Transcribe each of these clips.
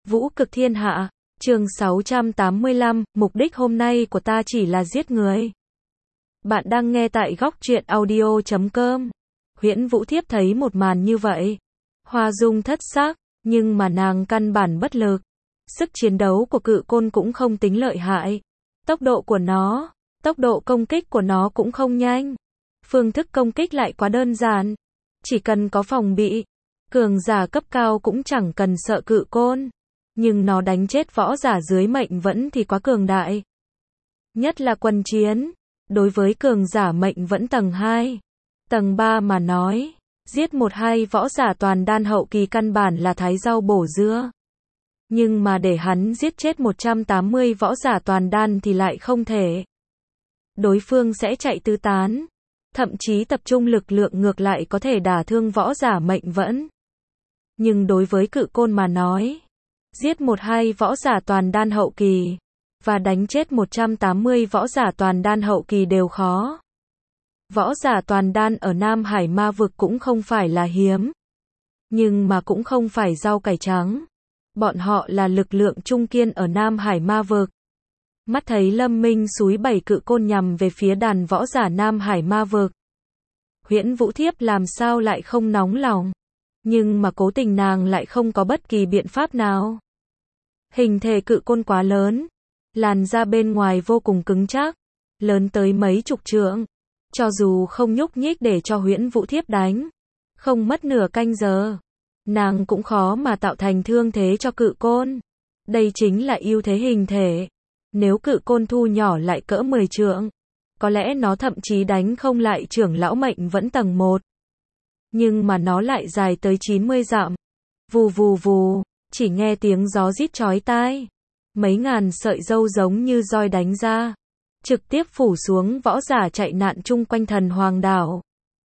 Vũ cực thiên hạ, chương 685, mục đích hôm nay của ta chỉ là giết người. Bạn đang nghe tại góc truyện audio.com. Huyễn Vũ Thiếp thấy một màn như vậy, hoa dung thất sắc, nhưng mà nàng căn bản bất lực. Sức chiến đấu của cự côn cũng không tính lợi hại. Tốc độ công kích của nó cũng không nhanh. Phương thức công kích lại quá đơn giản. Chỉ cần có phòng bị, cường giả cấp cao cũng chẳng cần sợ cự côn. Nhưng nó đánh chết võ giả dưới mệnh vẫn thì quá cường đại. Nhất là quân chiến, đối với cường giả mệnh vẫn tầng 2, tầng 3 mà nói, giết 1-2 võ giả toàn đan hậu kỳ căn bản là thái rau bổ dưa. Nhưng mà để hắn giết chết 180 võ giả toàn đan thì lại không thể. Đối phương sẽ chạy tứ tán, thậm chí tập trung lực lượng ngược lại có thể đả thương võ giả mệnh vẫn. Nhưng đối với cự côn mà nói, giết 1-2 võ giả toàn đan hậu kỳ, và đánh chết 180 võ giả toàn đan hậu kỳ đều khó. Võ giả toàn đan ở Nam Hải Ma Vực cũng không phải là hiếm, nhưng mà cũng không phải rau cải trắng. Bọn họ là lực lượng trung kiên ở Nam Hải Ma Vực. Mắt thấy Lâm Minh xúi 7 cự côn nhằm về phía đàn võ giả Nam Hải Ma Vực, Huyễn Vũ Thiếp làm sao lại không nóng lòng. Nhưng mà cố tình nàng lại không có bất kỳ biện pháp nào. Hình thể cự côn quá lớn, làn da bên ngoài vô cùng cứng chắc, lớn tới mấy chục trượng. Cho dù không nhúc nhích để cho Huyễn Vũ Thiếp đánh, không mất nửa canh giờ, nàng cũng khó mà tạo thành thương thế cho cự côn. Đây chính là ưu thế hình thể. Nếu cự côn thu nhỏ lại cỡ 10 trượng, có lẽ nó thậm chí đánh không lại trưởng lão mệnh vẫn tầng 1. Nhưng mà nó lại dài tới 90 dặm. Vù vù vù, chỉ nghe tiếng gió rít chói tai. Mấy ngàn sợi râu giống như roi đánh ra, trực tiếp phủ xuống võ giả chạy nạn chung quanh Thần Hoàng đảo.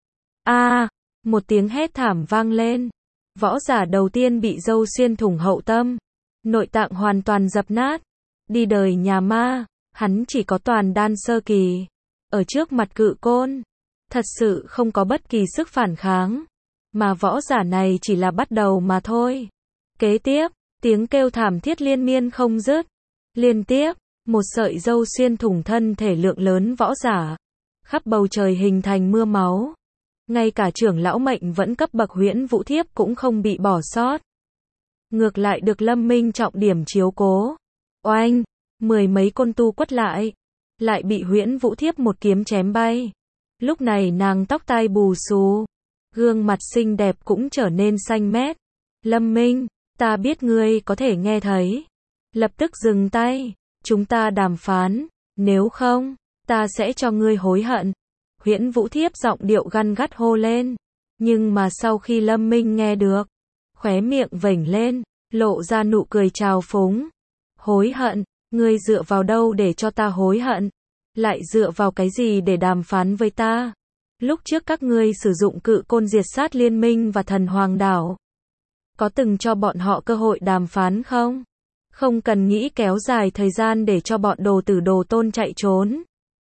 Một tiếng hét thảm vang lên. Võ giả đầu tiên bị râu xuyên thủng hậu tâm, nội tạng hoàn toàn dập nát. Đi đời nhà ma, hắn chỉ có toàn đan sơ kỳ. Ở trước mặt cự côn, thật sự không có bất kỳ sức phản kháng. Mà võ giả này chỉ là bắt đầu mà thôi. Kế tiếp, tiếng kêu thảm thiết liên miên không dứt. Liên tiếp, một sợi râu xuyên thủng thân thể lượng lớn võ giả. Khắp bầu trời hình thành mưa máu. Ngay cả trưởng lão mệnh vẫn cấp bậc Huyễn Vũ Thiếp cũng không bị bỏ sót. Ngược lại được Lâm Minh trọng điểm chiếu cố. Oanh, 10 mấy côn tu quất lại bị Huyễn Vũ Thiếp một kiếm chém bay. Lúc này nàng tóc tai bù xù, gương mặt xinh đẹp cũng trở nên xanh mét. Lâm Minh, ta biết ngươi có thể nghe thấy. Lập tức dừng tay, chúng ta đàm phán, nếu không, ta sẽ cho ngươi hối hận. Huyễn Vũ Thiếp giọng điệu gằn gắt hô lên. Nhưng mà sau khi Lâm Minh nghe được, khóe miệng vểnh lên, lộ ra nụ cười trào phúng. Hối hận, ngươi dựa vào đâu để cho ta hối hận? Lại dựa vào cái gì để đàm phán với ta? Lúc trước các ngươi sử dụng cự côn diệt sát liên minh và Thần Hoàng đảo, có từng cho bọn họ cơ hội đàm phán không? Không cần nghĩ kéo dài thời gian để cho bọn đồ tử đồ tôn chạy trốn.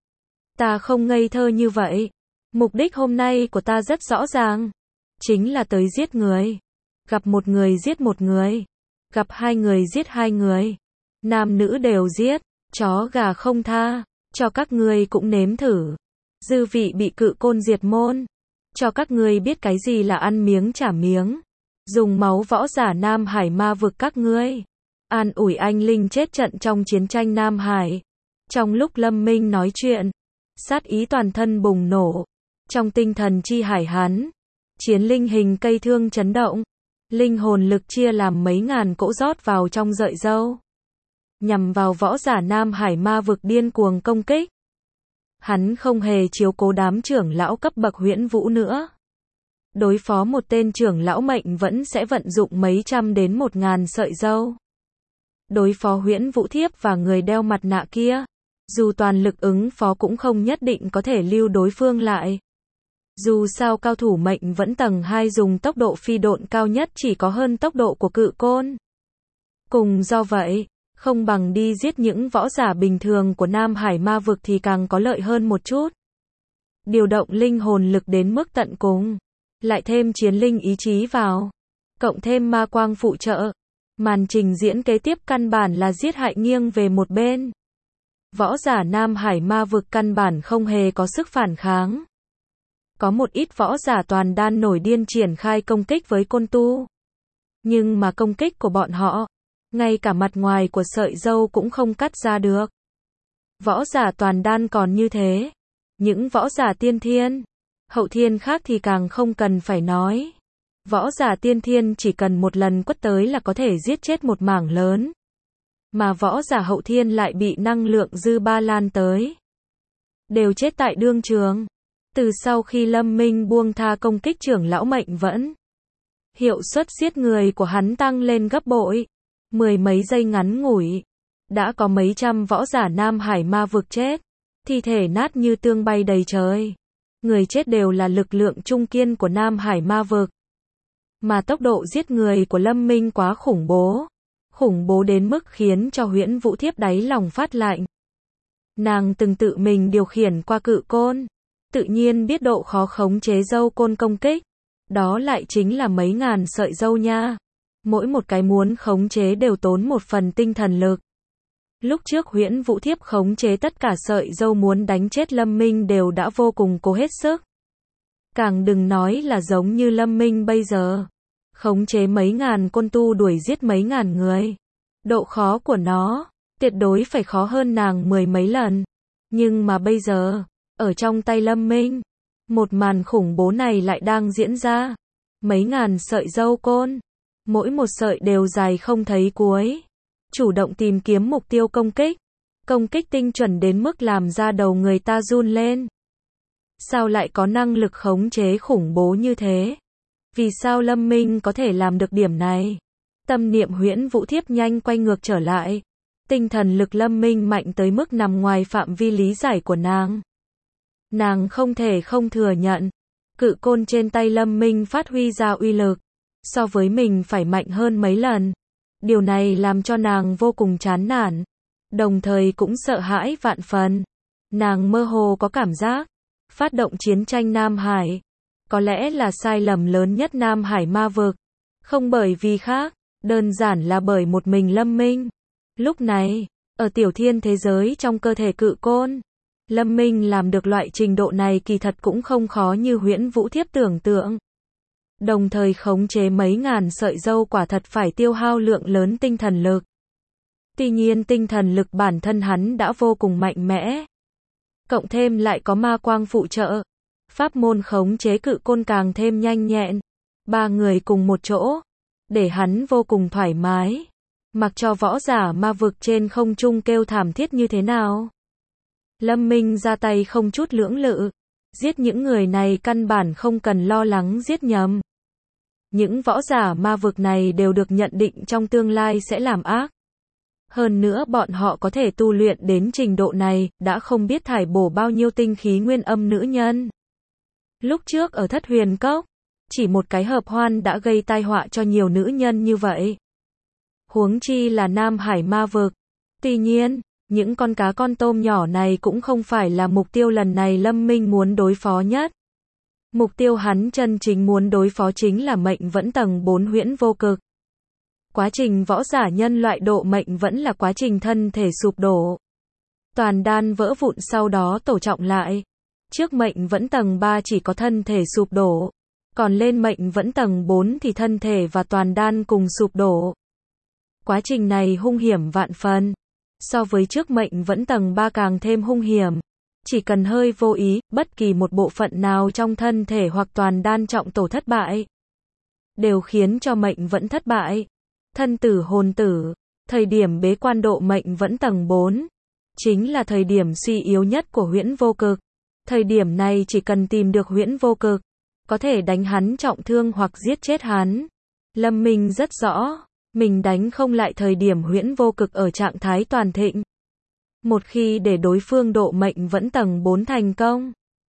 Ta không ngây thơ như vậy. Mục đích hôm nay của ta rất rõ ràng. Chính là tới giết người. Gặp một người giết một người. Gặp 2 người giết 2 người. Nam nữ đều giết. Chó gà không tha. Cho các ngươi cũng nếm thử dư vị bị cự côn diệt môn. Cho các ngươi biết cái gì là ăn miếng trả miếng. Dùng máu võ giả Nam Hải Ma Vực các ngươi. An ủi anh linh chết trận trong chiến tranh Nam Hải. Trong lúc Lâm Minh nói chuyện, sát ý toàn thân bùng nổ. Trong tinh thần chi hải hắn, chiến linh hình cây thương chấn động. Linh hồn lực chia làm mấy ngàn cỗ rót vào trong rợi râu, nhằm vào võ giả Nam Hải Ma Vực điên cuồng công kích. Hắn không hề chiếu cố đám trưởng lão cấp bậc Huyễn Vũ nữa. Đối phó một tên trưởng lão mệnh vẫn sẽ vận dụng mấy trăm đến 1000 sợi râu. Đối phó Huyễn Vũ Thiếp và người đeo mặt nạ kia, dù toàn lực ứng phó cũng không nhất định có thể lưu đối phương lại. Dù sao cao thủ mệnh vẫn tầng 2 dùng tốc độ phi độn cao nhất chỉ có hơn tốc độ của cự côn. Cùng do vậy, không bằng đi giết những võ giả bình thường của Nam Hải Ma Vực thì càng có lợi hơn một chút. Điều động linh hồn lực đến mức tận cùng, lại thêm chiến linh ý chí vào, cộng thêm ma quang phụ trợ, Màn trình diễn kế tiếp căn bản là giết hại nghiêng về một bên. Võ giả Nam Hải ma vực căn bản không hề có sức phản kháng. Có một ít võ giả toàn đan nổi điên triển khai công kích với côn tu. Nhưng mà công kích của bọn họ, ngay cả mặt ngoài của sợi râu cũng không cắt ra được. Võ giả toàn đan còn như thế. Những võ giả tiên thiên, hậu thiên khác thì càng không cần phải nói. Võ giả tiên thiên chỉ cần một lần quất tới là có thể giết chết một mảng lớn. Mà võ giả hậu thiên lại bị năng lượng dư ba lan tới. Đều chết tại đương trường. Từ sau khi Lâm Minh buông tha công kích trưởng lão Mệnh Vẫn, hiệu suất giết người của hắn tăng lên gấp bội. Mười mấy giây ngắn ngủi, đã có mấy trăm võ giả Nam Hải ma vực chết. Thi thể nát như tương bay đầy trời. Người chết đều là lực lượng trung kiên của Nam Hải ma vực. Mà tốc độ giết người của Lâm Minh quá khủng bố. Khủng bố đến mức khiến cho Huyễn Vũ Thiếp đáy lòng phát lạnh. Nàng từng tự mình điều khiển qua cự côn. Tự nhiên biết độ khó khống chế dâu côn công kích. Đó lại chính là mấy ngàn sợi dâu nha. Mỗi một cái muốn khống chế đều tốn một phần tinh thần lực. Lúc trước Huyễn Vũ Thiếp khống chế tất cả sợi dâu muốn đánh chết Lâm Minh đều đã vô cùng cố hết sức. Càng đừng nói là giống như Lâm Minh bây giờ. Khống chế mấy ngàn côn tu đuổi giết mấy ngàn người. Độ khó của nó, tuyệt đối phải khó hơn nàng mười mấy lần. Nhưng mà bây giờ, ở trong tay Lâm Minh, một màn khủng bố này lại đang diễn ra. Mấy ngàn sợi dâu côn, mỗi một sợi đều dài không thấy cuối. Chủ động tìm kiếm mục tiêu công kích. Công kích tinh chuẩn đến mức làm ra đầu người ta run lên. Sao lại có năng lực khống chế khủng bố như thế? Vì sao Lâm Minh có thể làm được điểm này? Tâm niệm Huyễn Vũ Thiếp nhanh quay ngược trở lại. Tinh thần lực Lâm Minh mạnh tới mức nằm ngoài phạm vi lý giải của nàng. Nàng không thể không thừa nhận. Cự côn trên tay Lâm Minh phát huy ra uy lực. So với mình phải mạnh hơn mấy lần. Điều này làm cho nàng vô cùng chán nản. Đồng thời cũng sợ hãi vạn phần. Nàng mơ hồ có cảm giác. Phát động chiến tranh Nam Hải. Có lẽ là sai lầm lớn nhất Nam Hải ma vực. Không bởi vì khác. Đơn giản là bởi một mình Lâm Minh. Lúc này, ở tiểu thiên thế giới trong cơ thể cự côn, Lâm Minh làm được loại trình độ này kỳ thật cũng không khó như Huyễn Vũ Thiếp tưởng tượng. Đồng thời khống chế mấy ngàn sợi dâu quả thật phải tiêu hao lượng lớn tinh thần lực. Tuy nhiên tinh thần lực bản thân hắn đã vô cùng mạnh mẽ. Cộng thêm lại có ma quang phụ trợ. Pháp môn khống chế cự côn càng thêm nhanh nhẹn. Ba người cùng một chỗ. Để hắn vô cùng thoải mái. Mặc cho võ giả ma vực trên không trung kêu thảm thiết như thế nào. Lâm Minh ra tay không chút lưỡng lự. Giết những người này căn bản không cần lo lắng giết nhầm. Những võ giả ma vực này đều được nhận định trong tương lai sẽ làm ác. Hơn nữa bọn họ có thể tu luyện đến trình độ này, đã không biết thải bổ bao nhiêu tinh khí nguyên âm nữ nhân. Lúc trước ở Thất Huyền Cốc, chỉ một cái hợp hoan đã gây tai họa cho nhiều nữ nhân như vậy. Huống chi là Nam Hải ma vực. Tuy nhiên, những con cá con tôm nhỏ này cũng không phải là mục tiêu lần này Lâm Minh muốn đối phó nhất. Mục tiêu hắn chân chính muốn đối phó chính là Mệnh Vẫn tầng 4 Huyễn Vô Cực. Quá trình võ giả nhân loại độ mệnh vẫn là quá trình thân thể sụp đổ. Toàn đan vỡ vụn sau đó tổ trọng lại. Trước Mệnh Vẫn tầng 3 chỉ có thân thể sụp đổ. Còn lên Mệnh Vẫn tầng 4 thì thân thể và toàn đan cùng sụp đổ. Quá trình này hung hiểm vạn phần. So với trước Mệnh Vẫn tầng 3 càng thêm hung hiểm. Chỉ cần hơi vô ý, bất kỳ một bộ phận nào trong thân thể hoặc toàn đan trọng tổ thất bại, đều khiến cho Mệnh Vẫn thất bại. Thân tử hồn tử, thời điểm bế quan độ Mệnh Vẫn tầng 4, chính là thời điểm suy yếu nhất của Huyễn Vô Cực. Thời điểm này chỉ cần tìm được Huyễn Vô Cực, có thể đánh hắn trọng thương hoặc giết chết hắn. Lâm Minh rất rõ, mình đánh không lại thời điểm Huyễn Vô Cực ở trạng thái toàn thịnh. Một khi để đối phương độ Mệnh Vẫn tầng 4 thành công,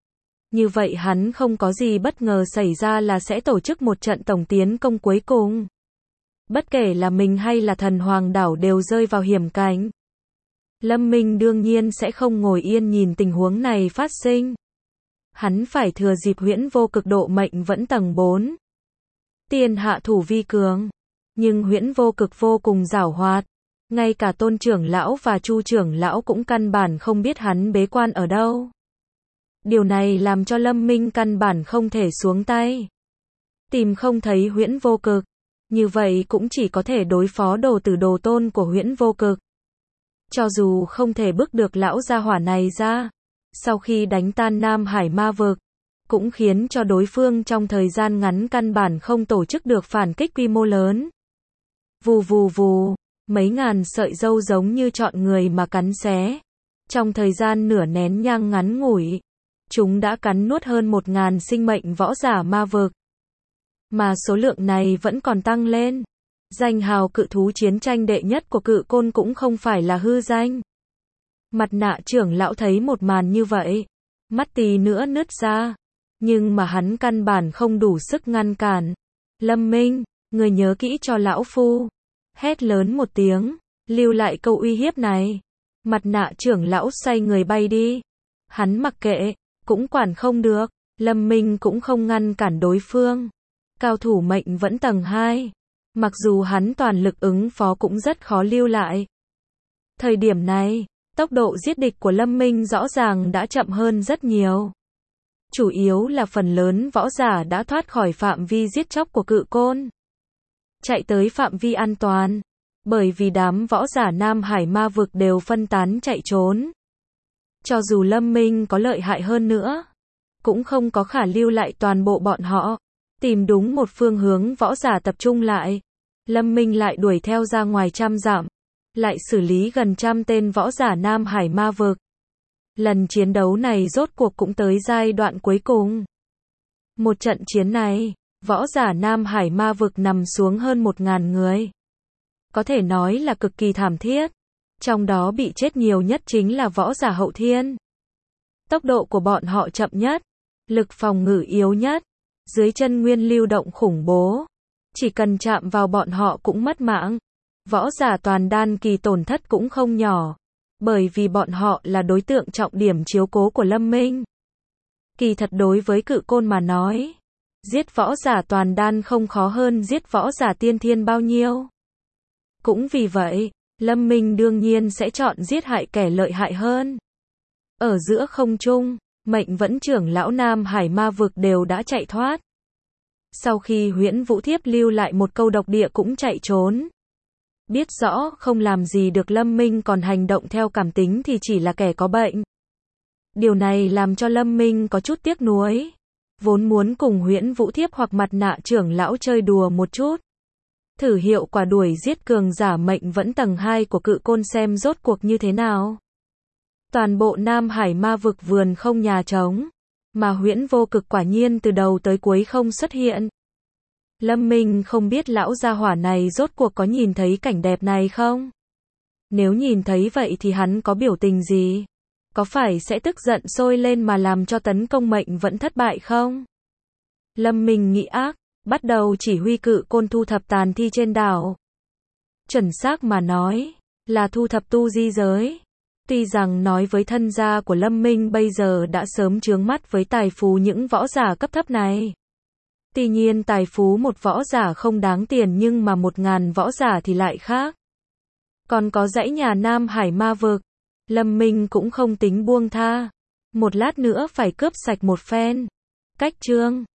như vậy hắn không có gì bất ngờ xảy ra là sẽ tổ chức một trận tổng tiến công cuối cùng. Bất kể là mình hay là Thần Hoàng đảo đều rơi vào hiểm cảnh. Lâm Minh đương nhiên sẽ không ngồi yên nhìn tình huống này phát sinh. Hắn phải thừa dịp Huyễn Vô Cực độ Mệnh Vẫn tầng 4. Tiên hạ thủ vi cường. Nhưng Huyễn Vô Cực vô cùng giảo hoạt. Ngay cả Tôn trưởng lão và Chu trưởng lão cũng căn bản không biết hắn bế quan ở đâu. Điều này làm cho Lâm Minh căn bản không thể xuống tay. Tìm không thấy Huyễn Vô Cực. Như vậy cũng chỉ có thể đối phó đồ tử đồ tôn của Huyễn Vô Cực. Cho dù không thể bức được lão gia hỏa này ra, sau khi đánh tan Nam Hải ma vực, cũng khiến cho đối phương trong thời gian ngắn căn bản không tổ chức được phản kích quy mô lớn. Vù vù vù, mấy ngàn sợi râu giống như chọn người mà cắn xé. Trong thời gian nửa nén nhang ngắn ngủi, chúng đã cắn nuốt hơn 1000 sinh mệnh võ giả ma vực. Mà số lượng này vẫn còn tăng lên. Danh hào cự thú chiến tranh đệ nhất của Cự Côn cũng không phải là hư danh. Mặt nạ trưởng lão thấy một màn như vậy, mắt tí nữa nứt ra. Nhưng mà hắn căn bản không đủ sức ngăn cản. Lâm Minh, người nhớ kỹ cho lão phu. Hét lớn một tiếng, lưu lại câu uy hiếp này. Mặt nạ trưởng lão xoay người bay đi. Hắn mặc kệ, cũng quản không được. Lâm Minh cũng không ngăn cản đối phương. Cao thủ mệnh vẫn tầng 2. Mặc dù hắn toàn lực ứng phó cũng rất khó lưu lại. Thời điểm này, tốc độ giết địch của Lâm Minh rõ ràng đã chậm hơn rất nhiều. Chủ yếu là phần lớn võ giả đã thoát khỏi phạm vi giết chóc của Cự Côn. Chạy tới phạm vi an toàn. Bởi vì đám võ giả Nam Hải ma vực đều phân tán chạy trốn. Cho dù Lâm Minh có lợi hại hơn nữa, cũng không có khả lưu lại toàn bộ bọn họ. Tìm đúng một phương hướng võ giả tập trung lại. Lâm Minh lại đuổi theo ra ngoài trăm dặm. Lại xử lý gần 100 tên võ giả Nam Hải ma vực. Lần chiến đấu này rốt cuộc cũng tới giai đoạn cuối cùng. Một trận chiến này, võ giả Nam Hải ma vực nằm xuống hơn 1000 người. Có thể nói là cực kỳ thảm thiết. Trong đó bị chết nhiều nhất chính là võ giả hậu thiên. Tốc độ của bọn họ chậm nhất. Lực phòng ngự yếu nhất. Dưới chân nguyên lưu động khủng bố. Chỉ cần chạm vào bọn họ cũng mất mạng. Võ giả toàn đan kỳ tổn thất cũng không nhỏ. Bởi vì bọn họ là đối tượng trọng điểm chiếu cố của Lâm Minh. Kỳ thật đối với Cự Côn mà nói, giết võ giả toàn đan không khó hơn giết võ giả tiên thiên bao nhiêu. Cũng vì vậy, Lâm Minh đương nhiên sẽ chọn giết hại kẻ lợi hại hơn. Ở giữa không trung, Mệnh Vẫn trưởng lão Nam Hải ma vực đều đã chạy thoát. Sau khi Huyễn Vũ Thiếp lưu lại một câu độc địa cũng chạy trốn. Biết rõ không làm gì được Lâm Minh còn hành động theo cảm tính thì chỉ là kẻ có bệnh. Điều này làm cho Lâm Minh có chút tiếc nuối. Vốn muốn cùng Huyễn Vũ Thiếp hoặc Mặt nạ trưởng lão chơi đùa một chút. Thử hiệu quả đuổi giết cường giả Mệnh Vẫn tầng 2 của Cự Côn xem rốt cuộc như thế nào. Toàn bộ Nam Hải ma vực vườn không nhà trống. Mà Huyễn Vô Cực quả nhiên từ đầu tới cuối không xuất hiện. Lâm Minh không biết lão gia hỏa này rốt cuộc có nhìn thấy cảnh đẹp này không? Nếu nhìn thấy vậy thì hắn có biểu tình gì? Có phải sẽ tức giận sôi lên mà làm cho tấn công Mệnh Vẫn thất bại không? Lâm Minh nghĩ ác, bắt đầu chỉ huy Cự Côn thu thập tàn thi trên đảo. Chuẩn xác mà nói, là thu thập tu di giới. Tuy rằng nói với thân gia của Lâm Minh bây giờ đã sớm chướng mắt với tài phú những võ giả cấp thấp này. Tuy nhiên tài phú một võ giả không đáng tiền nhưng mà 1000 võ giả thì lại khác. Còn có dãy nhà Nam Hải ma vực, Lâm Minh cũng không tính buông tha. Một lát nữa phải cướp sạch một phen. Cách chương